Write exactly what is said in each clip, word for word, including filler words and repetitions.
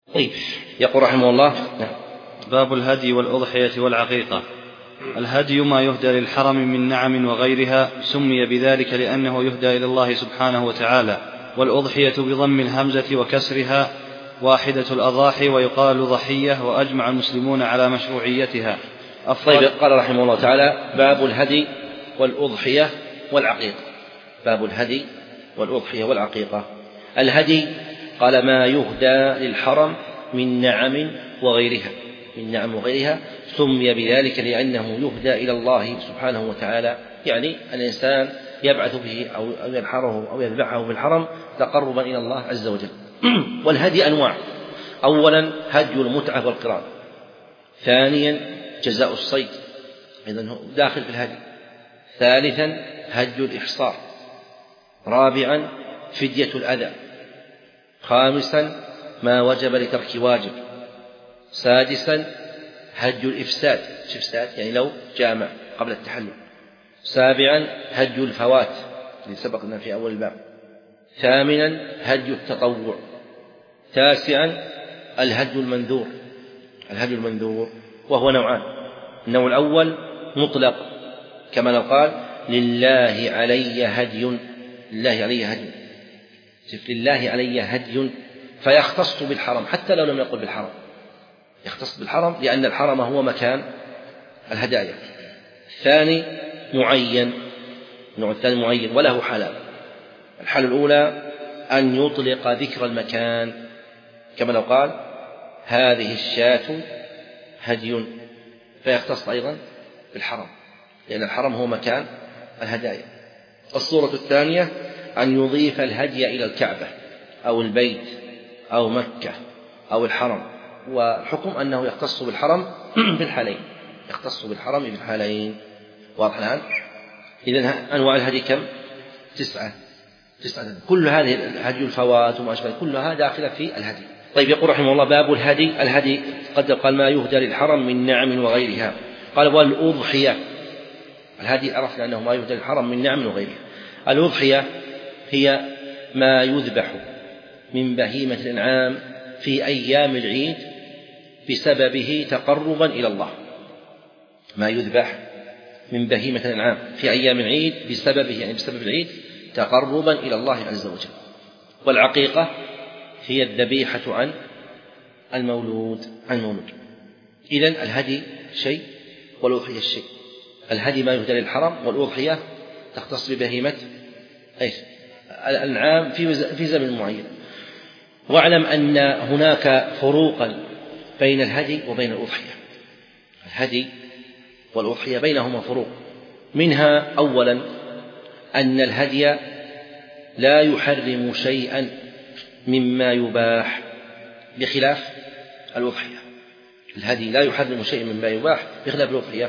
طيب يقول رحمه الله: باب الهدي والأضحية والعقيقة. الهدي ما يهدى للحرم من نعم وغيرها، سمي بذلك لأنه يهدى إلى الله سبحانه وتعالى. والأضحية بضم الهمزة وكسرها واحدة الأضاحي، ويقال ضحية، وأجمع المسلمون على مشروعيتها. طيب قال رحمه الله تعالى: باب الهدي والأضحية والعقيقة. باب الهدي والأضحية والعقيقة. الهدي قال ما يهدى للحرم من نعم وغيرها، من نعم وغيرها سمي بذلك لأنه يهدى إلى الله سبحانه وتعالى، يعني الإنسان يبعث به أو ينحره أو يذبحه في الحرم تقربا إلى الله عز وجل. والهدي أنواع: أولا هدي المتعة والقران، ثانيا جزاء الصيد، إذن داخل في الهدي، ثالثا هدي الإحصار، رابعا فدية الأذى، خامسا ما وجب لترك واجب، سادسا هدي الإفساد، إفساد يعني لو جامع قبل التحلل، سابعا هدي الفوات اللي سبقنا في أول الباب، ثامنا هدي التطوع، تاسعا الهدي المنذور. الهدي المنذور وهو نوعان: النوع الأول مطلق كما لو قال لله علي هدي، لله علي هدي، لله علي هدي، فيختص بالحرم حتى لو لم يقل بالحرم، يختص بالحرم لأن الحرم هو مكان الهدايا. الثاني معين، النوع الثاني معين وله حالان: الحالة الأولى أن يطلق ذكر المكان كما لو قال هذه الشاة هدي، فيختص أيضا بالحرم لأن الحرم هو مكان الهدايا. الصورة الثانية أن يضيف الهدي إلى الكعبة أو البيت أو مكة أو الحرم، والحكم أنه يختص بالحرم في الحالين، يختص بالحرم في الحالين. واضح الآن؟ إذن أنواع الهدي كم؟ تسعة تسعة كل هذه الهدي الفوات وما أشبه كلها داخلة في الهدي. طيب يقول رحمه الله: باب الهدي. الهدي قد قال ما يهدى للحرم من نعم وغيرها. قال: والأضحية. الهدي عرفنا أنه ما يهدى للحرم من نعم وغيرها. الأضحية هي ما يذبح من بهيمة الأنعام في أيام العيد بسببه تقربا إلى الله، ما يذبح من بهيمة الأنعام في أيام العيد بسببه يعني بسبب العيد تقربا إلى الله عز وجل. والعقيقة هي الذبيحة عن المولود عن المولود. إذن الهدي شيء والأضحية الشيء. الهدي ما يهدى للحرم، والأضحية تختص ببهيمة أيش الأنعام في زمن معين. واعلم أن هناك فروقا بين الهدي وبين الأضحية. الهدي والأضحية بينهما فروق، منها أولا أن الهدي لا يحرم شيئا مما يباح بخلاف الأضحية. الهدي لا يحرم شيئا مما يباح بخلاف الأضحية.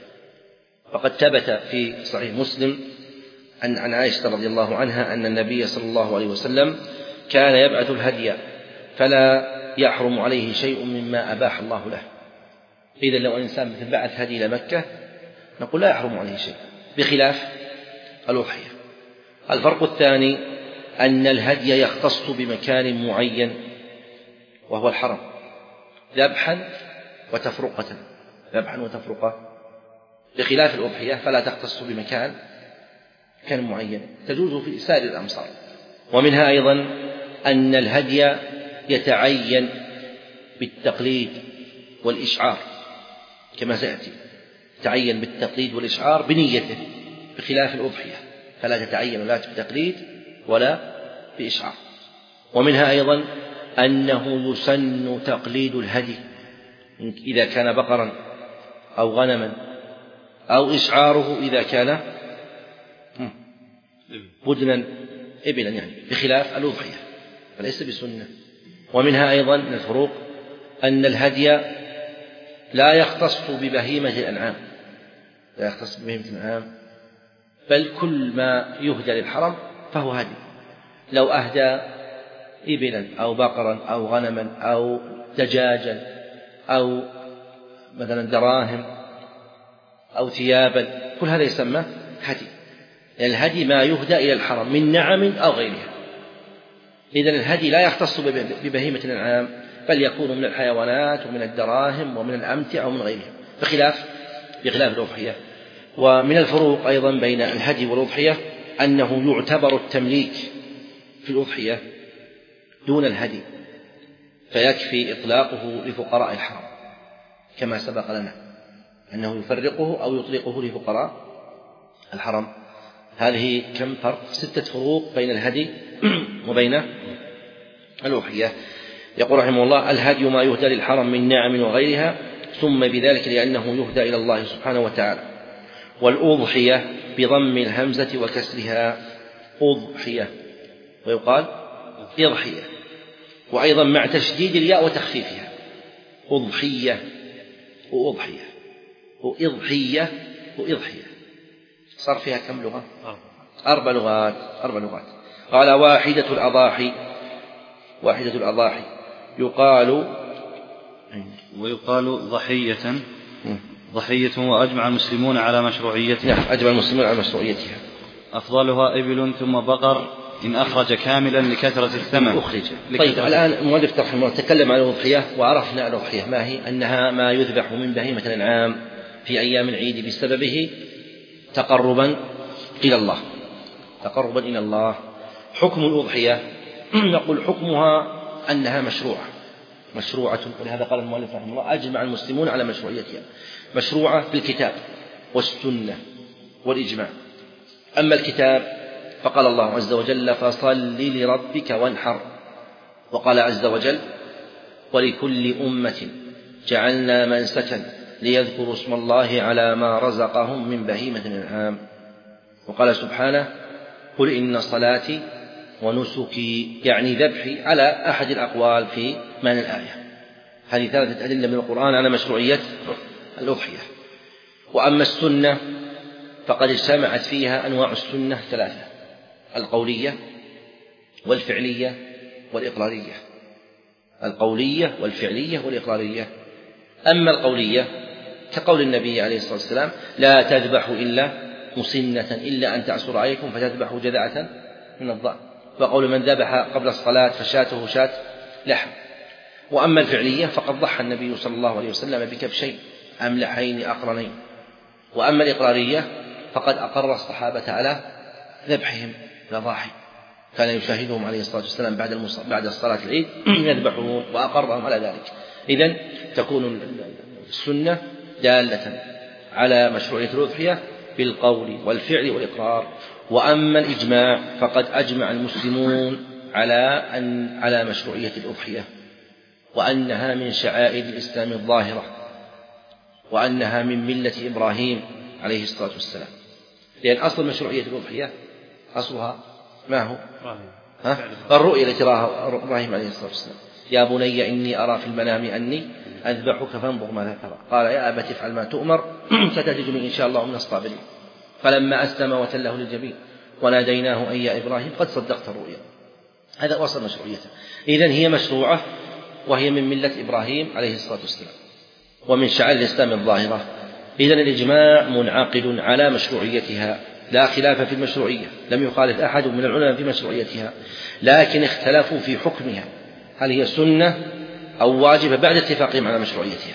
فقد ثبت في صحيح مسلم أن عن عائشة رضي الله عنها أن النبي صلى الله عليه وسلم كان يبعث الهدي فلا يحرم عليه شيء مما أباح الله له. إذا لو الإنسان مثل بعث هدي إلى مكة نقول لا يحرم عليه شيء بخلاف الأضحية. الفرق الثاني أن الهدي يختص بمكان معين وهو الحرم ذبحا وتفرقة، ذبحا وتفرقة، بخلاف الأضحية فلا تختص بمكان مكان معين، تجوز في سائر الأمصار. ومنها أيضا أن الهدي يتعين بالتقليد والإشعار كما سيأتي، يتعين بالتقليد والإشعار بنيته بخلاف الأضحية فلا تتعين لا بتقليد ولا بإشعار. ومنها أيضا أنه يسن تقليد الهدي إذا كان بقرا أو غنما، أو إشعاره إذا كان بدنا إبلا يعني بخلاف الأضحية فليس بسنة. ومنها أيضا من الفروق أن الهدي لا يختص ببهيمة الأنعام، لا يختص ببهيمة الأنعام بل كل ما يهدى للحرم فهو هدي. لو أهدى إبلا أو بقرا أو غنما أو دجاجا أو مثلا دراهم أو ثيابا كل هذا يسمى هدي، لأن الهدي ما يهدى إلى الحرم من نعم أو غيرها. إذن الهدي لا يختص ببهيمة الأنعام بل يكون من الحيوانات ومن الدراهم ومن الأمتعة ومن غيرها، بخلاف بخلاف الأضحية. ومن الفروق أيضا بين الهدي والأضحية أنه يعتبر التمليك في الأضحية دون الهدي، فيكفي إطلاقه لفقراء الحرم كما سبق لنا أنه يفرقه أو يطلقه لفقراء الحرم. هذه كم فرق؟ ستة فروق بين الهدي وبين الأضحية. يقول رحمه الله: الهدي ما يهدى للحرم من نعم وغيرها، ثم بذلك لأنه يهدى إلى الله سبحانه وتعالى. والأضحية بضم الهمزة وكسرها أضحية، ويقال إضحية، وأيضا مع تشديد الياء وتخفيفها أضحية وأضحية وإضحية وإضحية. صار فيها كم لغة؟ أربع لغات أربع لغات. قال: واحدة الأضاحي، واحدة الأضاحي يقال ويقال ضحية ضحية وأجمع المسلمون على مشروعيتها. نعم، أجمع المسلمون على مشروعيتها. أفضلها إبل ثم بقر إن أخرج كاملا لكثرة الثمن أخرج. طيب الآن المؤلف رحمه الله تكلم عن الأضحية، وعرفنا الأضحية ما هي، أنها ما يذبح من بهيمة الأنعام في أيام العيد بسببه تقربا إلى الله تقربا إلى الله. حكم الأضحية نقول حكمها أنها مشروعة مشروعة ولهذا قال المؤلف رحمه الله: أجمع المسلمون على مشروعيتها. مشروعة بالكتاب والسنة والإجماع. أما الكتاب فقال الله عز وجل: فصل لربك وانحر. وقال عز وجل: ولكل أمة جعلنا منسكا ليذكروا اسم الله على ما رزقهم من بهيمة الأنعام. وقال سبحانه: قل إن صلاتي ونسكي، يعني ذبحي، على أحد الأقوال في معنى الآية. هذه ثلاثة أدلة من القرآن على مشروعية الأضحية. وأما السنة فقد اجتمعت فيها أنواع السنة ثلاثة: القولية والفعلية والإقرارية. القولية والفعلية والإقرارية. أما القولية كقول النبي عليه الصلاة والسلام: لا تذبحوا إلا مسنة إلا أن تعصر عليكم فتذبحوا جذعة من الضأن. وقول من ذبح قبل الصلاة فشاته شاة لحم. وأما الفعلية فقد ضحى النبي صلى الله عليه وسلم بكبشين أملحين أقرنين. وأما الإقرارية فقد أقر الصحابة على ذبحهم الأضاحي، كان يشاهدهم عليه الصلاة والسلام بعد بعد الصلاة العيد يذبحون وأقرهم على ذلك. إذن تكون السنة دالة على مشروعية الأضحية بالقول والفعل والإقرار. وأما الإجماع فقد أجمع المسلمون على أن على مشروعية الأضحية، وأنها من شعائر الإسلام الظاهرة، وأنها من ملة إبراهيم عليه الصلاة والسلام. لأن أصل مشروعية الأضحية أصلها ما هو؟ ها؟ الرؤيا التي رآها إبراهيم عليه الصلاة والسلام: يا بني إني أرى في المنام أني أذبحك فانظر ماذا ترى. قال: يا أبت افعل ما تؤمر ستجدني إن شاء الله من الصابرين. فلما أسلم وتله للجبين وناديناه أي يا إبراهيم قد صدقت الرؤيا. هذا وصل مشروعيته. إذن هي مشروعة، وهي من ملة إبراهيم عليه الصلاة والسلام ومن شعائر الإسلام الظاهرة. إذن الإجماع منعقد على مشروعيتها، لا خلاف في المشروعية، لم يخالف أحد من العلماء في مشروعيتها، لكن اختلفوا في حكمها، هل هي سنة أو واجبة بعد اتفاقهم على مشروعيتها.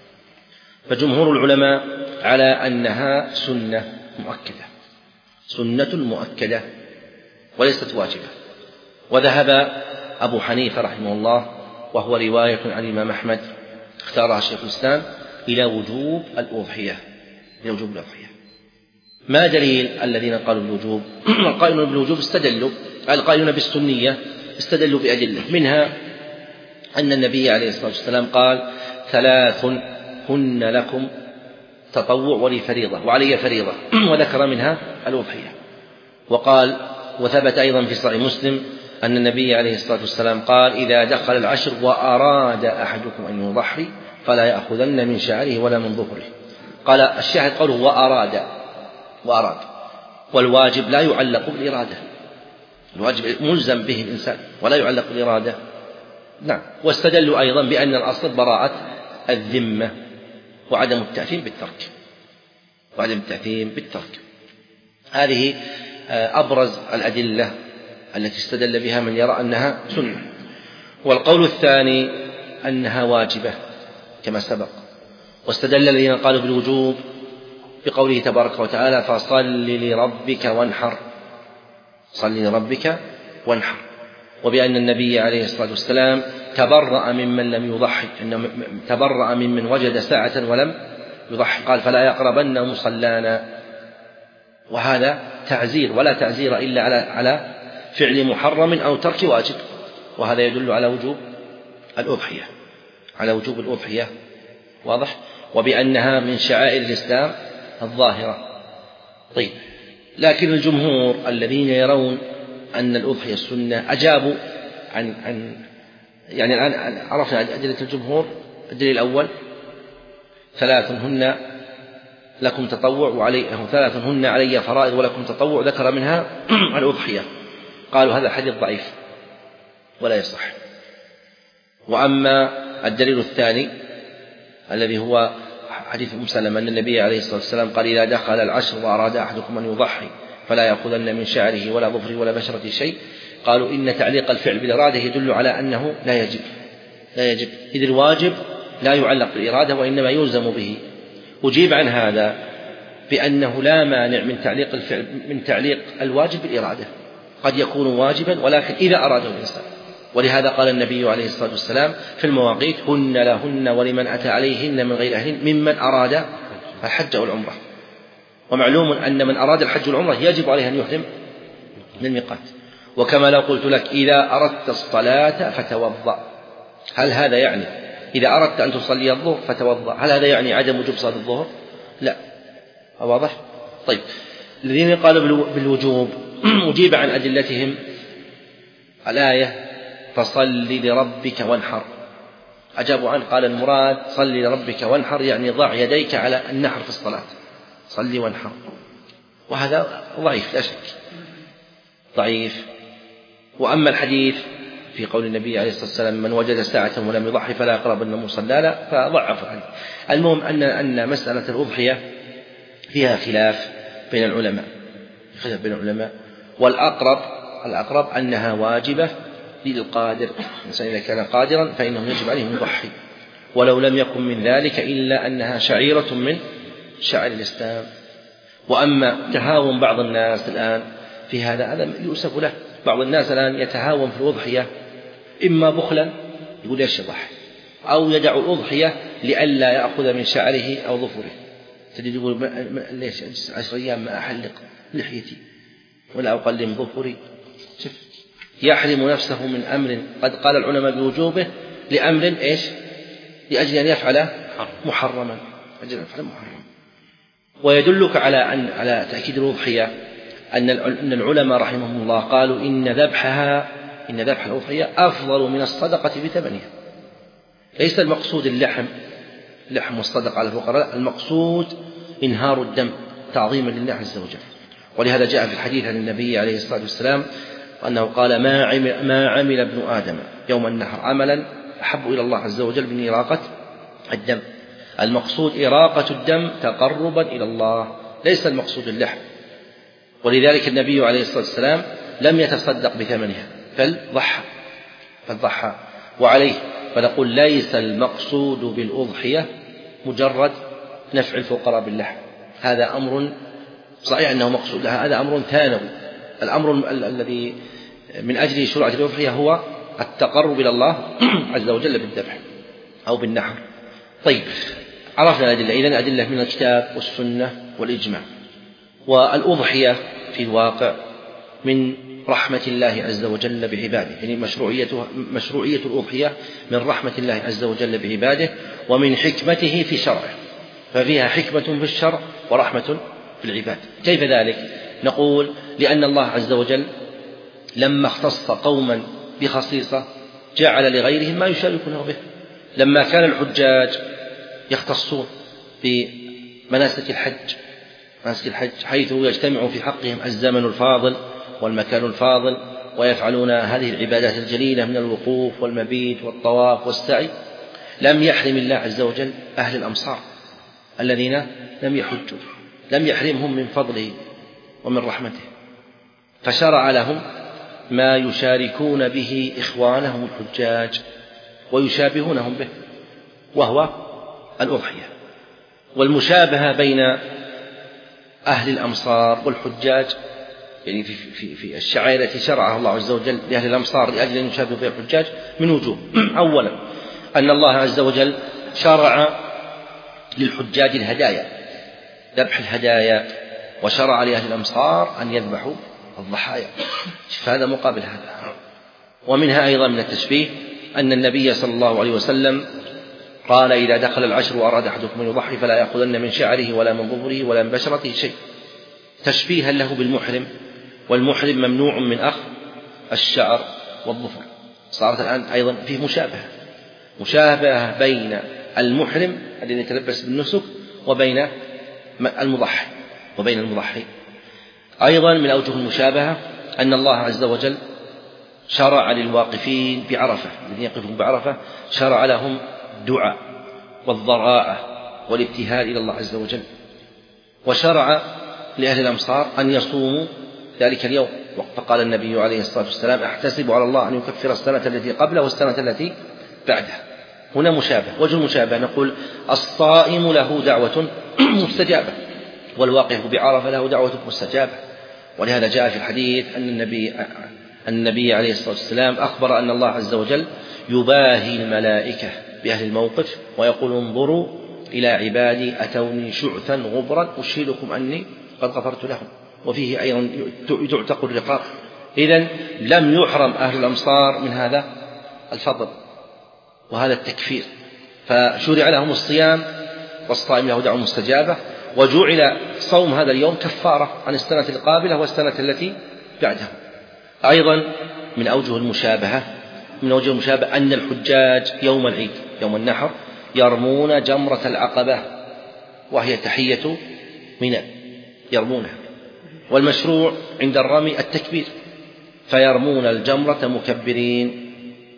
فجمهور العلماء على أنها سنة مؤكدة سنة مؤكدة وليست واجبة. وذهب أبو حنيفة رحمه الله، وهو رواية عن الإمام أحمد اختارها شيخ الإسلام، إلى وجوب الأضحية إلى وجوب الأضحية. ما دليل الذين قالوا بالوجوب؟ القائلون بالوجوب استدلوا القائلون بالسنية استدلوا بأدلة، منها أن النبي عليه الصلاة والسلام قال: ثلاث هن لكم تطوع ولي فريضة وعلي فريضة، وذكر منها الأضحية. وقال: وثبت أيضا في صحيح مسلم أن النبي عليه الصلاة والسلام قال: إذا دخل العشر وأراد أحدكم أن يضحي فلا يأخذن من شعره ولا من ظهره. قال الشاهد قوله وأراد وأراد والواجب لا يعلق بالإرادة، الواجب ملزم به الإنسان ولا يعلق بالإرادة. نعم. واستدلوا أيضا بأن الأصل براءة الذمة وعدم التأثيم بالترك وعدم التأثيم بالترك. هذه أبرز الأدلة التي استدل بها من يرى أنها سنة. والقول الثاني أنها واجبة كما سبق، واستدل الذين قالوا بالوجوب بقوله تبارك وتعالى فصل لربك وانحر، صل لربك وانحر، وبأن النبي عليه الصلاة والسلام تبرأ ممن لم يضحي، إنه تبرأ ممن وجد ساعة ولم يضحي، قال فلا يقربن مصلانا، وهذا تعزير، ولا تعزير إلا على على فعل محرم أو ترك واجب، وهذا يدل على وجوب الأضحية على وجوب الأضحية، واضح، وبأنها من شعائر الإسلام الظاهرة. طيب، لكن الجمهور الذين يرون أن الأضحية السنة أجابوا عن عن يعني الآن عرفنا أدلة الجمهور. الدليل الأول ثلاث هن لكم تطوع وعلي ثلاث هن علي فرائض ولكم تطوع، ذكر منها الأضحية، قالوا هذا حديث ضعيف ولا يصح. وأما الدليل الثاني الذي هو حديث أم سلمة أن النبي عليه الصلاة والسلام قال إذا دخل العشر وأراد أحدكم أن يضحي فلا يأخذن من شعره ولا ظفره ولا بشرة شيء، قالوا إن تعليق الفعل بالإرادة يدل على أنه لا يجب لا يجب إذ الواجب لا يعلق بالإرادة وإنما يلزم به. أجيب عن هذا بأنه لا مانع من تعليق الفعل من تعليق الواجب بالإرادة، قد يكون واجبا ولكن إذا أراده الإنسان، ولهذا قال النبي عليه الصلاة والسلام في المواقيت هن لهن ولمن أتى عليهن من غير أهلهن ممن أراد الحج والعمرة، ومعلوم أن من أراد الحج والعمرة يجب عليه أن يحرم من الميقات. وكما لو قلت لك إذا أردت الصلاة فتوضأ، هل هذا يعني إذا أردت أن تصلي الظهر فتوضأ، هل هذا يعني عدم وجوب صلاة الظهر؟ لا، واضح؟ طيب، الذين قالوا بالوجوب أجيب عن أدلتهم الآية فصل لربك وانحر، أجابوا عنه قال المراد صل لربك وانحر يعني ضع يديك على النحر في الصلاة، صل وانحر، وهذا ضعيف لا شك ضعيف. وأما الحديث في قول النبي عليه الصلاة والسلام من وجد ساعة ولم يضحي فلا يقربن مصلانا فضعف عنه. المهم أن أن مسألة الأضحية فيها خلاف بين العلماء خلاف بين العلماء والأقرب الأقرب أنها واجبة للقادر، الإنسان إذا كان قادرا فإنه يجب عليه أن يضحي، ولو لم يكن من ذلك إلا أنها شعيرة من شعائر الإسلام. وأما تهاون بعض الناس الآن في هذا هذا يؤسف له، بعض الناس الآن يتهاون في الأضحية إما بخلا يقول ليش يضحي، أو يدع الأضحية لئلا يأخذ من شعره أو ظفره، تجد يقول ليش عشر أيام ما أحلق لحيتي ولا أقلم ظفري، شوف يحرم نفسه من أمر قد قال العلماء بوجوبه لأمر إيش لأجل أن يفعل محرما أجل أن يفعل محرما. ويدلك على أن على تأكيد الأضحية أن العلماء رحمهم الله قالوا إن ذبحها إن ذبح الأضحية أفضل من الصدقة بثمنها. ليس المقصود اللحم لحم الصدقة على الفقراء، المقصود إنهار الدم تعظيما لله عز وجل. ولهذا جاء في الحديث عن النبي عليه الصلاة والسلام أنه قال ما عمل, ما عمل ابن آدم يوم النحر عملا أحب إلى الله عز وجل من إراقة الدم. المقصود إراقة الدم تقربا إلى الله، ليس المقصود اللحم. ولذلك النبي عليه الصلاة والسلام لم يتصدق بثمنها بل ضحى بل ضحى وعليه فنقول ليس المقصود بالأضحية مجرد نفع الفقراء باللحم، هذا أمر صحيح أنه مقصود لها، هذا أمر ثانوي. الأمر الذي من أجل شرعة الأضحية هو التقرب إلى الله عز وجل بالذبح أو بالنحر. طيب، عرفنا الأدلة، إذن أدلة من الكتاب والسنة والإجماع. والأضحية في الواقع من رحمة الله عز وجل بعباده، يعني مشروعية مشروعية الأضحية من رحمة الله عز وجل بعباده ومن حكمته في شرعه، ففيها حكمة في الشرع ورحمة في العباد. كيف ذلك؟ نقول لأن الله عز وجل لما اختص قوما بخصيصة جعل لغيرهم ما يشاركونه به. لما كان الحجاج يختصون بمناسك الحج مناسك الحج حيث يجتمع في حقهم الزمن الفاضل والمكان الفاضل ويفعلون هذه العبادات الجليلة من الوقوف والمبيت والطواف والسعي، لم يحرم الله عز وجل أهل الأمصار الذين لم يحجوا، لم يحرمهم من فضله ومن رحمته، فشرع لهم ما يشاركون به إخوانهم الحجاج. ويشابهونهم به، وهو الأضحية. والمشابهة بين أهل الأمصار والحجاج، يعني في, في, في الشعائر التي شرعها الله عز وجل لأهل الأمصار لأجل أن يشابهوا بها الحجاج من وجوه. أولا أن الله عز وجل شرع للحجاج الهدايا، ذبح الهدايا، وشرع لأهل الأمصار أن يذبحوا الضحايا، فهذا مقابل هذا. ومنها أيضا من التشبيه أن النبي صلى الله عليه وسلم قال: إذا دخل العشر وأراد أحدكم أن يضحي فلا يأخذن من شعره ولا من ظفره ولا من بشرته شيء، تشبيها له بالمحرم، والمحرم ممنوع من أخذ الشعر والظفر. صارت الآن أيضا فيه مشابهة مشابهة بين المحرم الذي يتلبس بالنسك وبين المضحي وبين المضحي. أيضا من أوجه المشابهة أن الله عز وجل شرع للواقفين بعرفة، الذين يقفون بعرفة شرع لهم الدعاء والضراعة والابتهال إلى الله عز وجل، وشرع لأهل الأمصار أن يصوموا ذلك اليوم. فقال النبي عليه الصلاة والسلام: أحتسب على الله أن يكفر السنة التي قبله والسنة التي بعده. هنا مشابه. وجه المشابه نقول: الصائم له دعوة مستجابة، والواقف بعرفة له دعوة مستجابة. ولهذا جاء في الحديث أن النبي النبي عليه الصلاة والسلام أخبر أن الله عز وجل يباهي الملائكة بأهل الموقف ويقول: انظروا إلى عبادي أتوني شعثا غبرا أشهدكم أني قد غفرت لهم. وفيه أيضا تعتق الرقاب. إذن لم يحرم أهل الأمصار من هذا الفضل وهذا التكفير، فشرع لهم الصيام، والصائم له دعوة مستجابة، وجعل صوم هذا اليوم كفارة عن السنة القابلة والسنة التي بعدها. أيضا من أوجه المشابهة من أوجه المشابهة أن الحجاج يوم العيد يوم النحر يرمون جمرة العقبة، وهي تحية منى، يرمونها. والمشروع عند الرمي التكبير، فيرمون الجمرة مكبرين.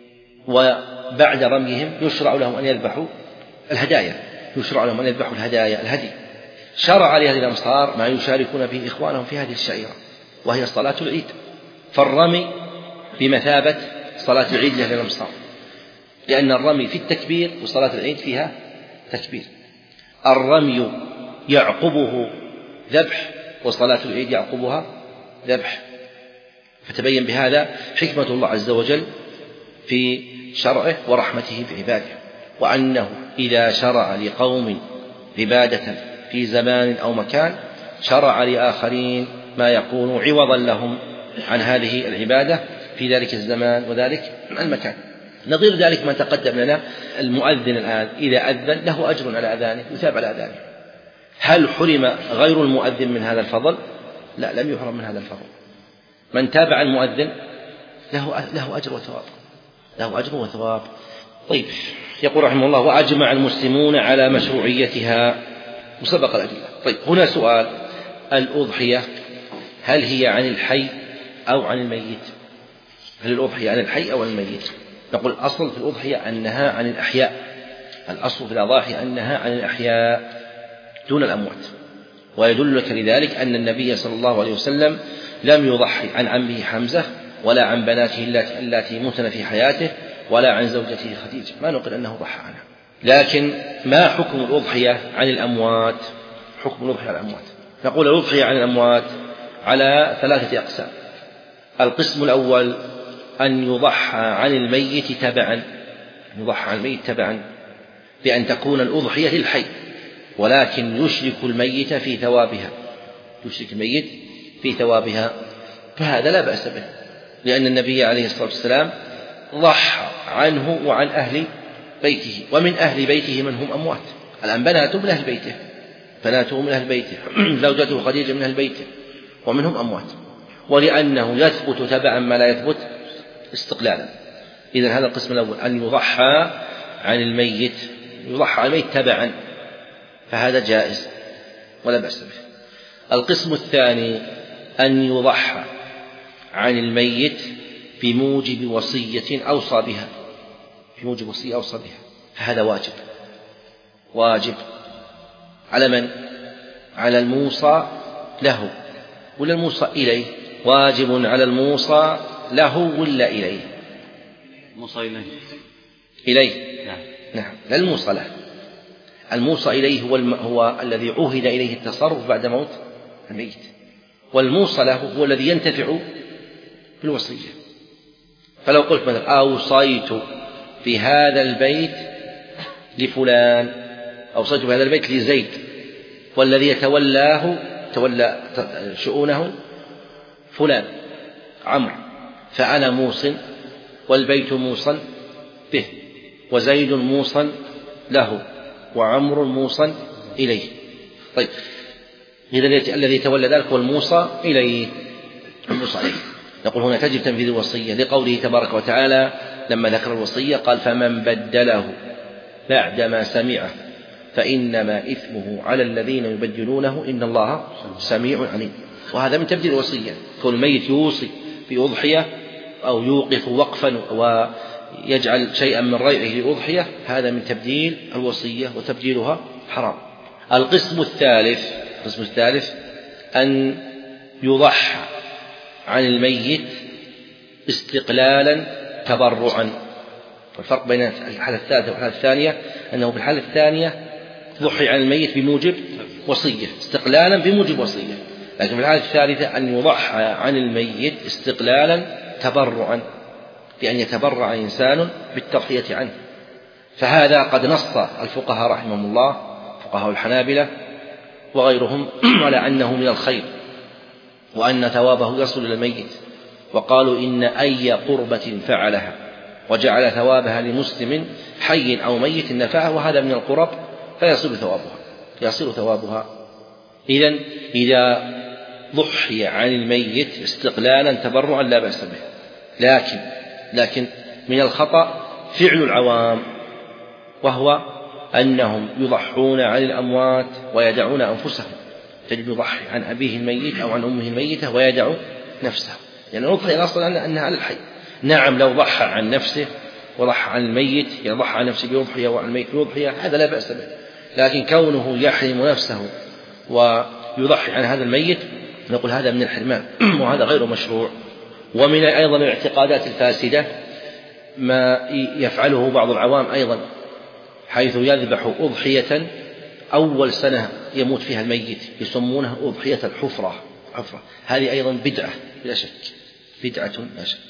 وبعد رميهم يشرع لهم أن يذبحوا الهدايا يشرع لهم أن يذبحوا الهدايا الهدي. شرع لأهل الأمصار ما يشاركون به إخوانهم في هذه الشعيرة، وهي صلاة العيد، فالرمي بمثابة صلاة العيد لأهل الأمصار، لأن الرمي في التكبير وصلاة العيد فيها تكبير. الرمي يعقبه ذبح، وصلاة العيد يعقبها ذبح. فتبين بهذا حكمة الله عز وجل في شرعه ورحمته بعباده، وأنه إذا شرع لقوم عبادة في زمان أو مكان شرع لآخرين ما يكون عوضا لهم عن هذه العبادة في ذلك الزمان وذلك المكان. نظير ذلك ما تقدم لنا: المؤذن الآن إذا أذن له أجر على أذانه، يثاب على أذانه. هل حرم غير المؤذن من هذا الفضل؟ لا، لم يحرم من هذا الفضل. من تابع المؤذن له له أجر وثواب له أجر وثواب. طيب، يقول رحمه الله: وأجمع المسلمون على مشروعيتها وسبق الأدلة. طيب، هنا سؤال: الأضحية هل هي عن الحي أو عن الميت؟ هل الأضحية عن الحي أو عن الميت؟ نقول الأصل في الأضحية أنها عن الأحياء، الأصل في الأضاحي أنها عن الأحياء دون الأموات. ويدلك لذلك أن النبي صلى الله عليه وسلم لم يضحي عن عمه حمزة ولا عن بناته اللاتي متن في حياته ولا عن زوجته خديجة، ما نقل أنه ضحى عنها. لكن ما حكم الأضحية عن الأموات؟ حكم الأضحية عن الأموات، نقول الأضحية عن الأموات على ثلاثة أقسام. القسم الأول أن يضحى عن الميت تبعا يضحى عن الميت تبعا بأن تكون الأضحية للحي، ولكن يشرك الميت في ثوابها يشرك الميت في ثوابها فهذا لا بأس به، لأن النبي عليه الصلاة والسلام ضحى عنه وعن أهل بيته، ومن أهل بيته من هم أموات. الآن بناته من أهل بيته بناته من أهل بيته زوجته خديجة من أهل بيته، ومنهم أموات. ولأنه يثبت تبعا ما لا يثبت استقلالا. إذن هذا القسم الأول أن يضحى عن الميت يضحى عن الميت تبعا، فهذا جائز ولا بأس به. القسم الثاني أن يضحى عن الميت بموجب وصية أوصى بها بموجب وصية أوصى بها فهذا واجب واجب على من؟ على الموصى له ولا الموصى إليه؟ واجب على الموصى له ولا إليه؟ موصى إليه إليه. نعم. نعم. لا الموصلة. الموصى إليه هو, الم... هو الذي عهد إليه التصرف بعد موت الميت، والموصلة هو الذي ينتفع بالوصية. فلو قلت مثلا أوصيت في هذا البيت لفلان، أوصيت في هذا البيت لزيد، والذي يتولاه تولى شؤونه فلان عمرو، فأنا موصل والبيت موصل به، وزيد موصل له، وعمر موصل إليه. طيب إذا الذي يتولى ذلك هو الموصى إليه، الموصى إليه. نقول هنا تجب تنفيذ الوصية لقوله تبارك وتعالى لما ذكر الوصية قال فمن بدله بعدما سمعه فإنما إثمه على الذين يبدلونه إن الله سميع عليم. وهذا من تبديل الوصية، كون الميت يوصي بأضحية أو يوقف وقفا ويجعل شيئا من ريعه لأضحية، هذا من تبديل الوصية، وتبديلها حرام. القسم الثالث القسم الثالث أن يضحى عن الميت استقلالا تبرعا. والفرق بين الحالة الثالثة والحالة الثانية أنه في الحالة الثانية ضحي عن الميت بموجب وصية استقلالا بموجب وصية، لكن في الحالة الثالثة أن يضحى عن الميت استقلالا تبرعا، بأن يتبرع إنسان بالتضحية عنه. فهذا قد نص الفقهاء رحمهم الله، فقهاء الحنابلة وغيرهم، على أنه من الخير وأن ثوابه يصل إلى الميت، وقالوا إن أي قربة فعلها وجعل ثوابها لمسلم حي أو ميت نفعه، وهذا من القرب فيصل ثوابها يصل ثوابها. إذن إذا ضحي عن الميت استقلالا تبرعا لا بأس به، لكن لكن من الخطأ فعل العوام، وهو أنهم يضحون عن الأموات ويدعون أنفسهم. تجد يضحي عن أبيه الميت أو عن أمه الميتة ويدع نفسه، لأن يعني نضحي أصلا أنها على الحي. نعم لو ضحى عن نفسه وضحى عن الميت، يضحى عن نفسه بيضحية وعن الميت بيضحية، هذا لا بأس به، لكن كونه يحرم نفسه ويضحي عن هذا الميت نقول هذا من الحرمان وهذا غير مشروع. ومن أيضا الاعتقادات الفاسدة ما يفعله بعض العوام أيضا، حيث يذبح أضحية أول سنة يموت فيها الميت يسمونها أضحية الحفرة حفرة. هذه أيضا بدعة لا شك، بدعة لا شك.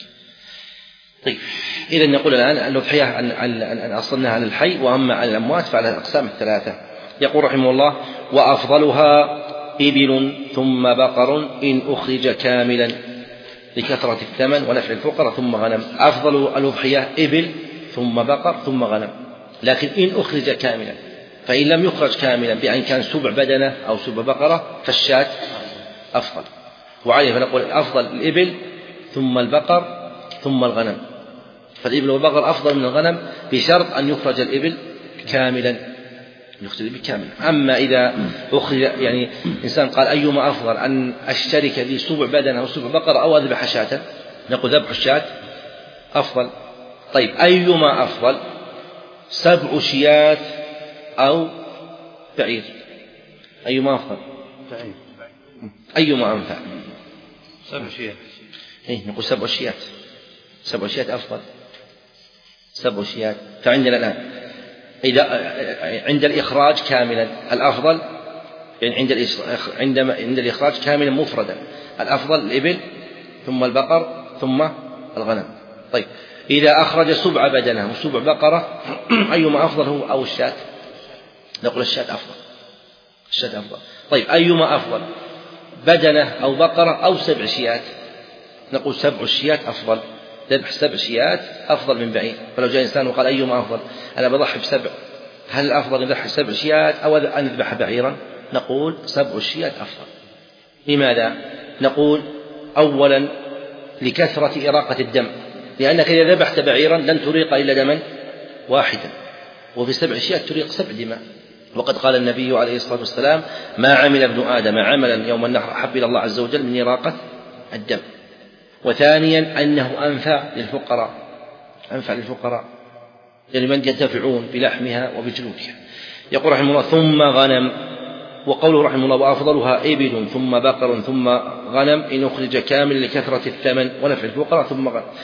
طيب إذا نقول الآن الأضحية أن أصلناها عن الحي، وأما عن الأموات فعلى الأقسام الثلاثة. يقول رحمه الله وأفضلها إبل ثم بقر إن أخرج كاملا لكثرة الثمن ونفع الفقراء ثم غنم. أفضل الأضحية إبل ثم بقر ثم غنم، لكن إن أخرج كاملا، فإن لم يخرج كاملا بأن كان سبع بدنة أو سبع بقرة فالشاة أفضل. وعليه فنقول الأفضل الإبل ثم البقر ثم الغنم، فالإبل والبقر أفضل من الغنم بشرط أن يخرج الإبل كاملا، يخرج الإبل كاملا. أما إذا أخرج يعني إنسان قال أيما أفضل أن أشترك ذي سبع بدنة أو سبع بقرة أو أذبح شاة، نقول ذبح الشاة أفضل. طيب أيما أفضل سبع شيات أو بعير، أيما أفضل بعير، أيما أنفع سبع شيات. إيه نقول سبع شيات، سبع شيات أفضل، سبع شيات. فعندنا الآن إذا عند الإخراج كاملا الأفضل، يعني عند عندما عند الإخراج كاملا مفردا الأفضل الإبل ثم البقر ثم الغنم. طيب إذا أخرج سبع بدنة وسبع بقرة أيما أفضل هو أو الشاة؟ نقول الشاة أفضل، الشاة أفضل. طيب أيما أفضل بدنة أو بقرة أو سبع شيات؟ نقول سبع الشيات أفضل، ذبح سبع شيات أفضل من بعير. فلو جاء إنسان وقال أيما أفضل أنا بضحي بسبع، هل الأفضل أن يذبح سبع شيات أو أن يذبح بعيرا؟ نقول سبع الشيات أفضل. لماذا؟ نقول أولا لكثرة إراقة الدم، لأنك إذا ذبحت بعيرا لن تريق إلا دما واحدا، وفي سبع شيات تريق سبع دماء. وقد قال النبي عليه الصلاة والسلام ما عمل ابن آدم عملا يوم النحر أحب إلى الله عز وجل من إراقة الدم. وثانيا أنه أنفع للفقراء، أنفع للفقراء يعني من ينتفعون بلحمها وبجلودها. يقول رحمه الله ثم غنم، وقوله رحمه الله وأفضلها إبل ثم بقر ثم غنم إن أخرج كامل لكثرة الثمن ونفع الفقراء ثم غنم.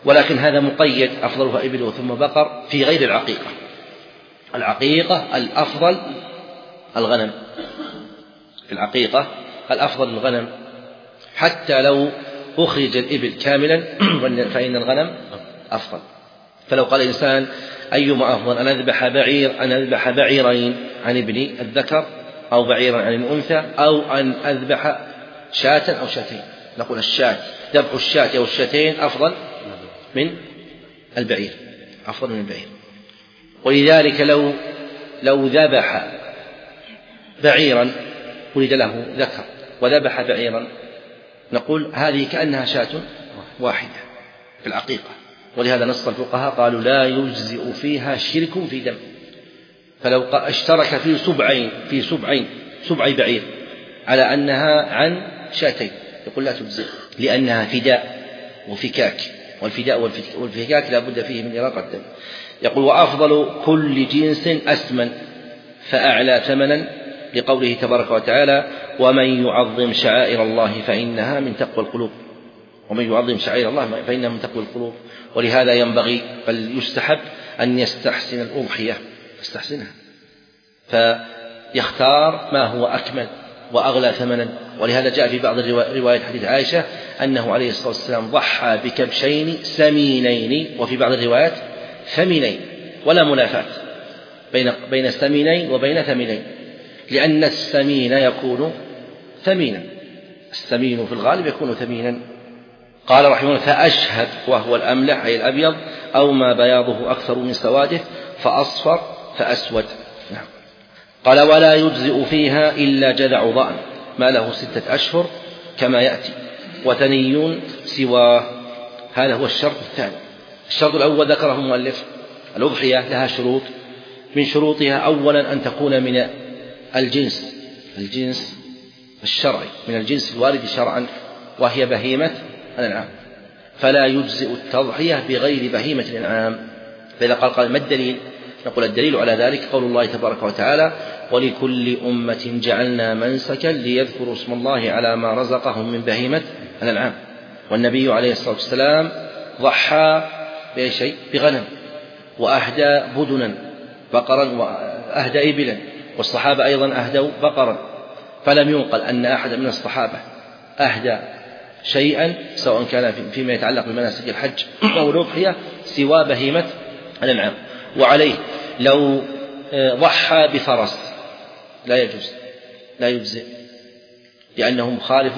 ولكن هذا مقيد أفضلها إبل ثم بقر في غير العقيقة. العقيقة الأفضل الغنم، في العقيقة الأفضل الغنم، حتى لو أخرج الإبل كاملا فإن الغنم أفضل. فلو قال الإنسان أيما أفضل، أن أذبح بعير أن أذبح بعيرين عن ابن الذكر أو بعيرا عن الأنثى، أو أن أذبح شاة أو شاتين، نقول الشاة ذبح الشاة أو الشاتين أفضل من البعير، أفضل من البعير. ولذلك لو لو ذبح بعيرا ولد له ذكر وذبح بعيرا، نقول هذه كأنها شاة واحدة في العقيقة. ولهذا نص الفقهاء قالوا لا يجزئ فيها شرك في دم. فلو اشترك في سبعين في سبعين سبع بعير على أنها عن شاتين، يقول لا تجزئ، لأنها فداء وفكاك، والفداء والفكاك لا بد فيه من إراقة الدم. يقول وأفضل كل جنس أثمن فأعلى ثمنا، لقوله تبارك وتعالى ومن يعظم شعائر الله فإنها من تقوى القلوب، ومن يعظم شعائر الله فإنها من تقوى القلوب. ولهذا ينبغي بل يستحب أن يستحسن الأضحية، يستحسنها، فيختار ما هو أكمل وأغلى ثمنا. ولهذا جاء في بعض الروايات حديث عائشة أنه عليه الصلاة والسلام ضحى بكبشين سمينين، وفي بعض الروايات ثمينين، ولا منافاة بين بين السمينين وبين ثمينين، لأن السمين يكون ثمينا، السمين في الغالب يكون ثمينا. قال رحمه الله فأشهد وهو الأملح أي الأبيض أو ما بياضه أكثر من سواده، فأصفر فأسود. نعم. قال ولا يجزئ فيها إلا جذع ضأن ما له ستة أشهر كما يأتي، وثني سواه. هذا هو الشرط الثاني. الشرط الأول ذكره المؤلف، الأضحية لها شروط، من شروطها أولا أن تكون من الجنس الجنس الشرعي، من الجنس الوارد شرعا، وهي بهيمة الأنعام، فلا يجزئ التضحية بغير بهيمة الأنعام. فإذا قال قال ما الدليل؟ نقول الدليل على ذلك قول الله تبارك وتعالى ولكل أمة جعلنا منسكا ليذكروا اسم الله على ما رزقهم من بهيمة الأنعام. والنبي عليه الصلاة والسلام ضحى بأي شيء؟ بغنم، وأهدى بدنا بقرا، وأهدى إبلا، والصحابة أيضا أهدوا بقرا. فلم ينقل أن أحد من الصحابة أهدى شيئا سواء كان فيما يتعلق بمناسك الحج أو الأضحية سوى بهيمة الأنعام. وعليه لو ضحى بفرس لا يجوز، لا يجزئ، لأنه مخالف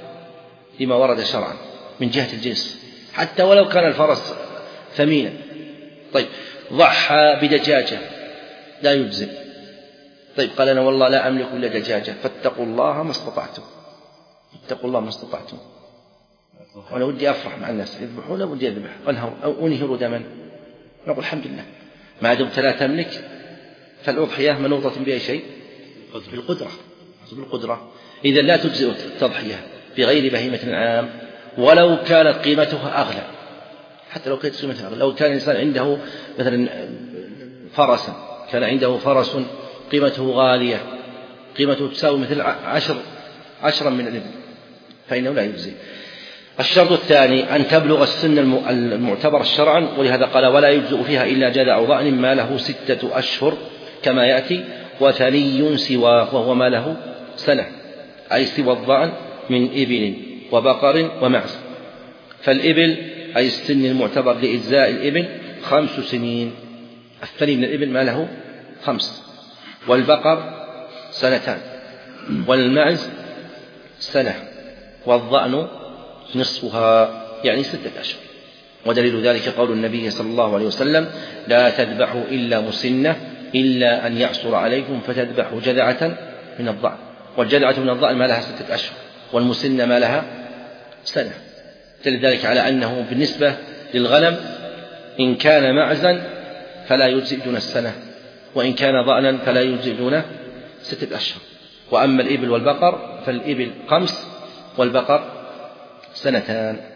لما ورد شرعا من جهة الجنس، حتى ولو كان الفرس ثمينا. طيب ضحى بدجاجة لا يجزئ. طيب قال أنا والله لا أملك إلا دجاجة، فاتقوا الله ما استطعتم، اتقوا الله ما استطعتم. وأنا ودي أفرح مع الناس يذبحون، ودي أذبح أو أنهر دما، نقول الحمد لله ما دمت لا تملك. فالأضحية منوطة بأي شيء؟ بالقدرة، بالقدرة. إذا لا تجزئ التضحية بغير بهيمة الأنعام ولو كانت قيمتها أغلى، حتى لو كانت قيمتها أغلى. لو كان الإنسان عنده مثلا فرسا، كان عنده فرس قيمته غالية، قيمته تساوي مثل عشر عشرا من الإبل، فإنه لا يجزي. الشرط الثاني أن تبلغ السن المعتبر شرعا، ولهذا قال ولا يجزئ فيها إلا جذع ضأن ما له ستة أشهر كما يأتي، وثني سواه وهو ما له سنة، أي سوى الضأن من إبل وبقر ومعز. فالإبل أي السن المعتبر لإجزاء الإبل خمس سنين، الثني من الإبل ما له خمس، والبقر سنتان، والمعز سنة، والضأن نصفها يعني ستة أشهر. ودليل ذلك قول النبي صلى الله عليه وسلم لا تذبحوا إلا مسنة إلا أن يعصر عليكم فتذبحوا جذعة من الضأن، والجذعة من الضأن ما لها ستة أشهر، والمسنة ما لها سنة. دليل ذلك على أنه بالنسبة للغنم إن كان معزا فلا يجزئ دون السنة، وإن كان ضأنا فلا يجزئ دون ستة أشهر. وأما الإبل والبقر فالإبل خمس والبقر سنتان.